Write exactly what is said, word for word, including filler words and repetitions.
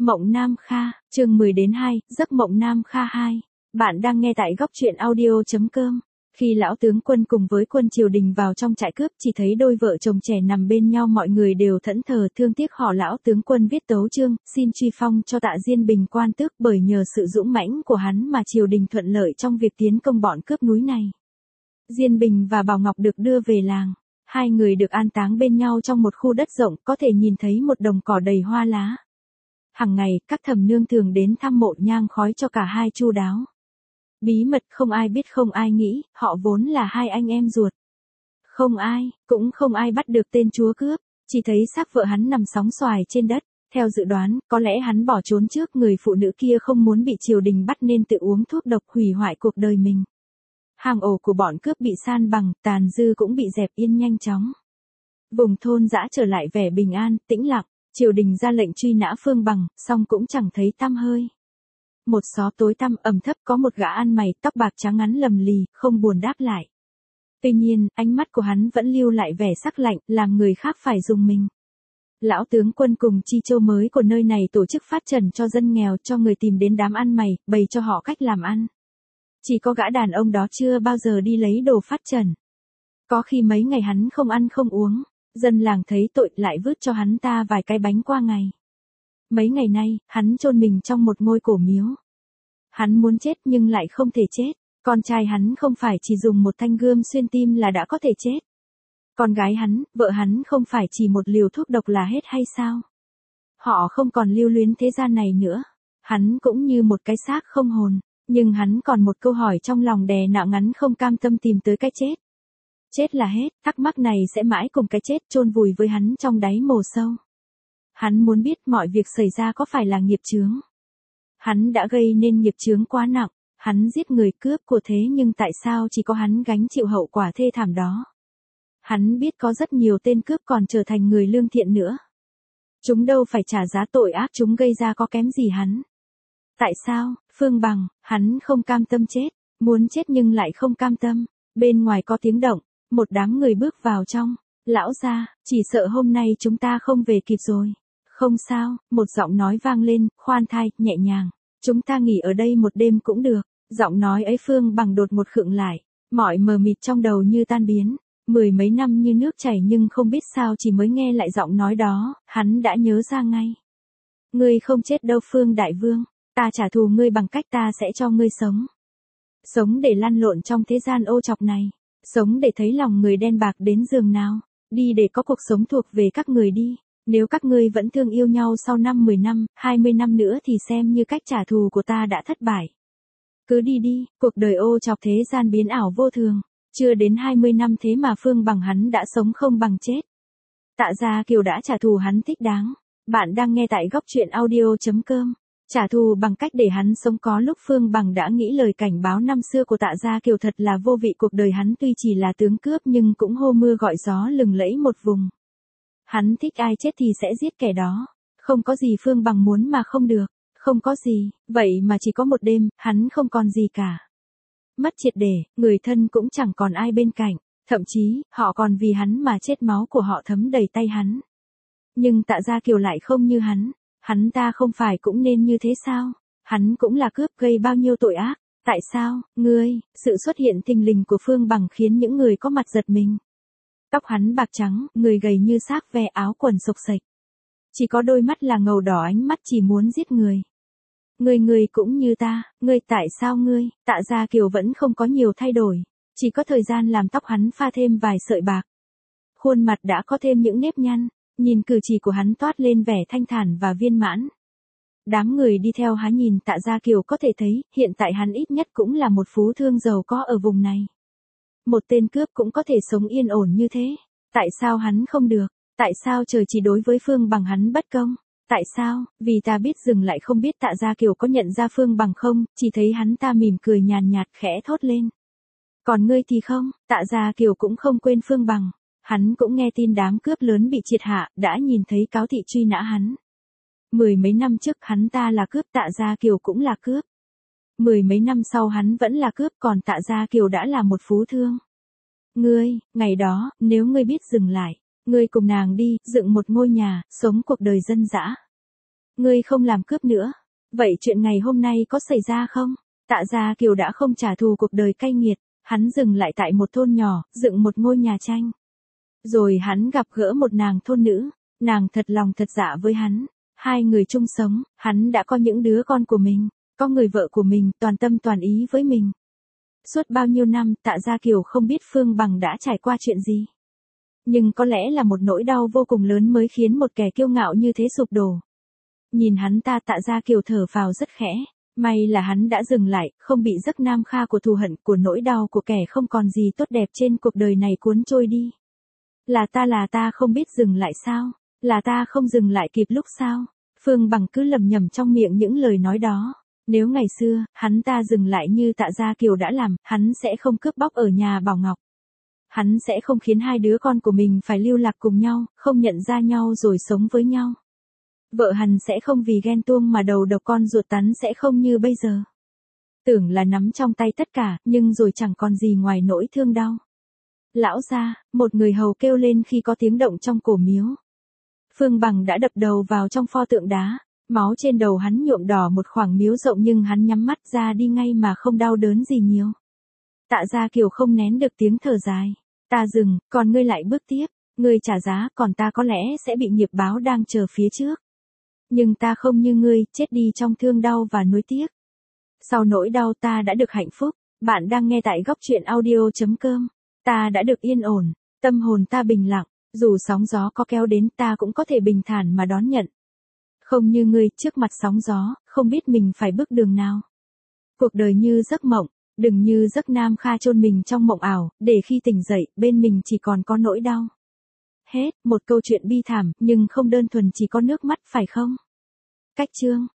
Mộng Nam Kha, chương mười đến hai, giấc mộng Nam Kha hai. Bạn đang nghe tại góc truyện audio chấm com. Khi lão tướng quân cùng với quân triều đình vào trong trại cướp, chỉ thấy đôi vợ chồng trẻ nằm bên nhau, mọi người đều thẫn thờ thương tiếc họ. Lão tướng quân viết tấu chương, xin truy phong cho Tạ Diên Bình quan tước, bởi nhờ sự dũng mãnh của hắn mà triều đình thuận lợi trong việc tiến công bọn cướp núi này. Diên Bình và Bảo Ngọc được đưa về làng. Hai người được an táng bên nhau trong một khu đất rộng, có thể nhìn thấy một đồng cỏ đầy hoa lá. Hằng ngày, các thẩm nương thường đến thăm mộ nhang khói cho cả hai chu đáo. Bí mật không ai biết, không ai nghĩ, họ vốn là hai anh em ruột. Không ai, cũng không ai bắt được tên chúa cướp, chỉ thấy xác vợ hắn nằm sóng xoài trên đất. Theo dự đoán, có lẽ hắn bỏ trốn trước, người phụ nữ kia không muốn bị triều đình bắt nên tự uống thuốc độc hủy hoại cuộc đời mình. Hang ổ của bọn cướp bị san bằng, tàn dư cũng bị dẹp yên nhanh chóng. Vùng thôn dã trở lại vẻ bình an, tĩnh lặng. Triều đình ra lệnh truy nã Phương Bằng, song cũng chẳng thấy tăm hơi. Một xó tối tăm ẩm thấp có một gã ăn mày, tóc bạc trắng ngắn lầm lì, không buồn đáp lại. Tuy nhiên, ánh mắt của hắn vẫn lưu lại vẻ sắc lạnh, làm người khác phải rùng mình. Lão tướng quân cùng chi châu mới của nơi này tổ chức phát trần cho dân nghèo, cho người tìm đến đám ăn mày, bày cho họ cách làm ăn. Chỉ có gã đàn ông đó chưa bao giờ đi lấy đồ phát trần. Có khi mấy ngày hắn không ăn không uống. Dân làng thấy tội lại vứt cho hắn ta vài cái bánh qua ngày. Mấy ngày nay, hắn chôn mình trong một ngôi cổ miếu. Hắn muốn chết nhưng lại không thể chết. Con trai hắn không phải chỉ dùng một thanh gươm xuyên tim là đã có thể chết. Con gái hắn, vợ hắn không phải chỉ một liều thuốc độc là hết hay sao? Họ không còn lưu luyến thế gian này nữa. Hắn cũng như một cái xác không hồn. Nhưng hắn còn một câu hỏi trong lòng đè nặng, ngắn không cam tâm tìm tới cái chết. Chết là hết, thắc mắc này sẽ mãi cùng cái chết chôn vùi với hắn trong đáy mồ sâu. Hắn muốn biết mọi việc xảy ra có phải là nghiệp chướng. Hắn đã gây nên nghiệp chướng quá nặng, hắn giết người cướp của, thế nhưng tại sao chỉ có hắn gánh chịu hậu quả thê thảm đó? Hắn biết có rất nhiều tên cướp còn trở thành người lương thiện nữa. Chúng đâu phải trả giá tội ác chúng gây ra có kém gì hắn. Tại sao, Phương Bằng, hắn không cam tâm chết, muốn chết nhưng lại không cam tâm. Bên ngoài có tiếng động. Một đám người bước vào trong. Lão gia, chỉ sợ hôm nay chúng ta không về kịp rồi. Không sao, một giọng nói vang lên, khoan thai, nhẹ nhàng. Chúng ta nghỉ ở đây một đêm cũng được. Giọng nói ấy Phương Bằng đột một khựng lại. Mọi mờ mịt trong đầu như tan biến. Mười mấy năm như nước chảy nhưng không biết sao chỉ mới nghe lại giọng nói đó, hắn đã nhớ ra ngay. Ngươi không chết đâu Phương Đại Vương. Ta trả thù ngươi bằng cách ta sẽ cho ngươi sống. Sống để lăn lộn trong thế gian ô trọc này. Sống để thấy lòng người đen bạc đến giường nào. Đi để có cuộc sống thuộc về các người đi. Nếu các ngươi vẫn thương yêu nhau sau năm mười năm, hai mươi năm nữa thì xem như cách trả thù của ta đã thất bại. Cứ đi đi, cuộc đời ô trọc thế gian biến ảo vô thường. Chưa đến hai mươi năm thế mà Phương Bằng hắn đã sống không bằng chết. Tạ Gia Kiều đã trả thù hắn thích đáng. Bạn đang nghe tại góc truyện audio chấm com. Trả thù bằng cách để hắn sống. Có lúc Phương Bằng đã nghĩ lời cảnh báo năm xưa của Tạ Gia Kiều thật là vô vị. Cuộc đời hắn tuy chỉ là tướng cướp nhưng cũng hô mưa gọi gió lừng lẫy một vùng. Hắn thích ai chết thì sẽ giết kẻ đó. Không có gì Phương Bằng muốn mà không được. Không có gì, vậy mà chỉ có một đêm, hắn không còn gì cả. Mất triệt để, người thân cũng chẳng còn ai bên cạnh. Thậm chí, họ còn vì hắn mà chết, máu của họ thấm đầy tay hắn. Nhưng Tạ Gia Kiều lại không như hắn. Hắn ta không phải cũng nên như thế sao? Hắn cũng là cướp, gây bao nhiêu tội ác. Tại sao, ngươi, sự xuất hiện thình lình của Phương Bằng khiến những người có mặt giật mình. Tóc hắn bạc trắng, người gầy như xác ve, áo quần xộc xệch. Chỉ có đôi mắt là ngầu đỏ, ánh mắt chỉ muốn giết người. Ngươi ngươi cũng như ta, ngươi tại sao ngươi? Tạ Gia Kiều vẫn không có nhiều thay đổi. Chỉ có thời gian làm tóc hắn pha thêm vài sợi bạc. Khuôn mặt đã có thêm những nếp nhăn. Nhìn cử chỉ của hắn toát lên vẻ thanh thản và viên mãn. Đám người đi theo hắn nhìn Tạ Gia Kiều có thể thấy, hiện tại hắn ít nhất cũng là một phú thương giàu có ở vùng này. Một tên cướp cũng có thể sống yên ổn như thế. Tại sao hắn không được? Tại sao trời chỉ đối với Phương Bằng hắn bất công? Tại sao? Vì ta biết dừng lại không biết Tạ Gia Kiều có nhận ra Phương Bằng không, chỉ thấy hắn ta mỉm cười nhàn nhạt khẽ thốt lên. Còn ngươi thì không, Tạ Gia Kiều cũng không quên Phương Bằng. Hắn cũng nghe tin đám cướp lớn bị triệt hạ, đã nhìn thấy cáo thị truy nã hắn. Mười mấy năm trước hắn ta là cướp, Tạ Gia Kiều cũng là cướp. Mười mấy năm sau hắn vẫn là cướp, còn Tạ Gia Kiều đã là một phú thương. Ngươi, ngày đó, nếu ngươi biết dừng lại, ngươi cùng nàng đi, dựng một ngôi nhà, sống cuộc đời dân dã. Ngươi không làm cướp nữa. Vậy chuyện ngày hôm nay có xảy ra không? Tạ Gia Kiều đã không trả thù cuộc đời cay nghiệt, hắn dừng lại tại một thôn nhỏ, dựng một ngôi nhà tranh. Rồi hắn gặp gỡ một nàng thôn nữ, nàng thật lòng thật dạ với hắn, hai người chung sống, hắn đã có những đứa con của mình, có người vợ của mình, toàn tâm toàn ý với mình. Suốt bao nhiêu năm, Tạ Gia Kiều không biết Phương Bằng đã trải qua chuyện gì. Nhưng có lẽ là một nỗi đau vô cùng lớn mới khiến một kẻ kiêu ngạo như thế sụp đổ. Nhìn hắn ta, Tạ Gia Kiều thở phào rất khẽ, may là hắn đã dừng lại, không bị giấc nam kha của thù hận, của nỗi đau của kẻ không còn gì tốt đẹp trên cuộc đời này cuốn trôi đi. Là ta là ta không biết dừng lại sao? Là ta không dừng lại kịp lúc sao? Phương Bằng cứ lầm nhầm trong miệng những lời nói đó. Nếu ngày xưa, hắn ta dừng lại như Tạ Gia Kiều đã làm, hắn sẽ không cướp bóc ở nhà Bảo Ngọc. Hắn sẽ không khiến hai đứa con của mình phải lưu lạc cùng nhau, không nhận ra nhau rồi sống với nhau. Vợ hắn sẽ không vì ghen tuông mà đầu độc con ruột tắn sẽ không như bây giờ. Tưởng là nắm trong tay tất cả, nhưng rồi chẳng còn gì ngoài nỗi thương đau. Lão gia, một người hầu kêu lên khi có tiếng động trong cổ miếu. Phương Bằng đã đập đầu vào trong pho tượng đá, máu trên đầu hắn nhuộm đỏ một khoảng miếu rộng nhưng hắn nhắm mắt ra đi ngay mà không đau đớn gì nhiều. Tạ Gia Kiều không nén được tiếng thở dài. Ta dừng, còn ngươi lại bước tiếp, ngươi trả giá, còn ta có lẽ sẽ bị nghiệp báo đang chờ phía trước. Nhưng ta không như ngươi, chết đi trong thương đau và nuối tiếc. Sau nỗi đau ta đã được hạnh phúc. Bạn đang nghe tại góc truyện audio chấm com. Ta đã được yên ổn, tâm hồn ta bình lặng, dù sóng gió có kéo đến ta cũng có thể bình thản mà đón nhận. Không như ngươi, trước mặt sóng gió, không biết mình phải bước đường nào. Cuộc đời như giấc mộng, đừng như giấc nam kha chôn mình trong mộng ảo, để khi tỉnh dậy, bên mình chỉ còn có nỗi đau. Hết, một câu chuyện bi thảm, nhưng không đơn thuần chỉ có nước mắt phải không? Cách chương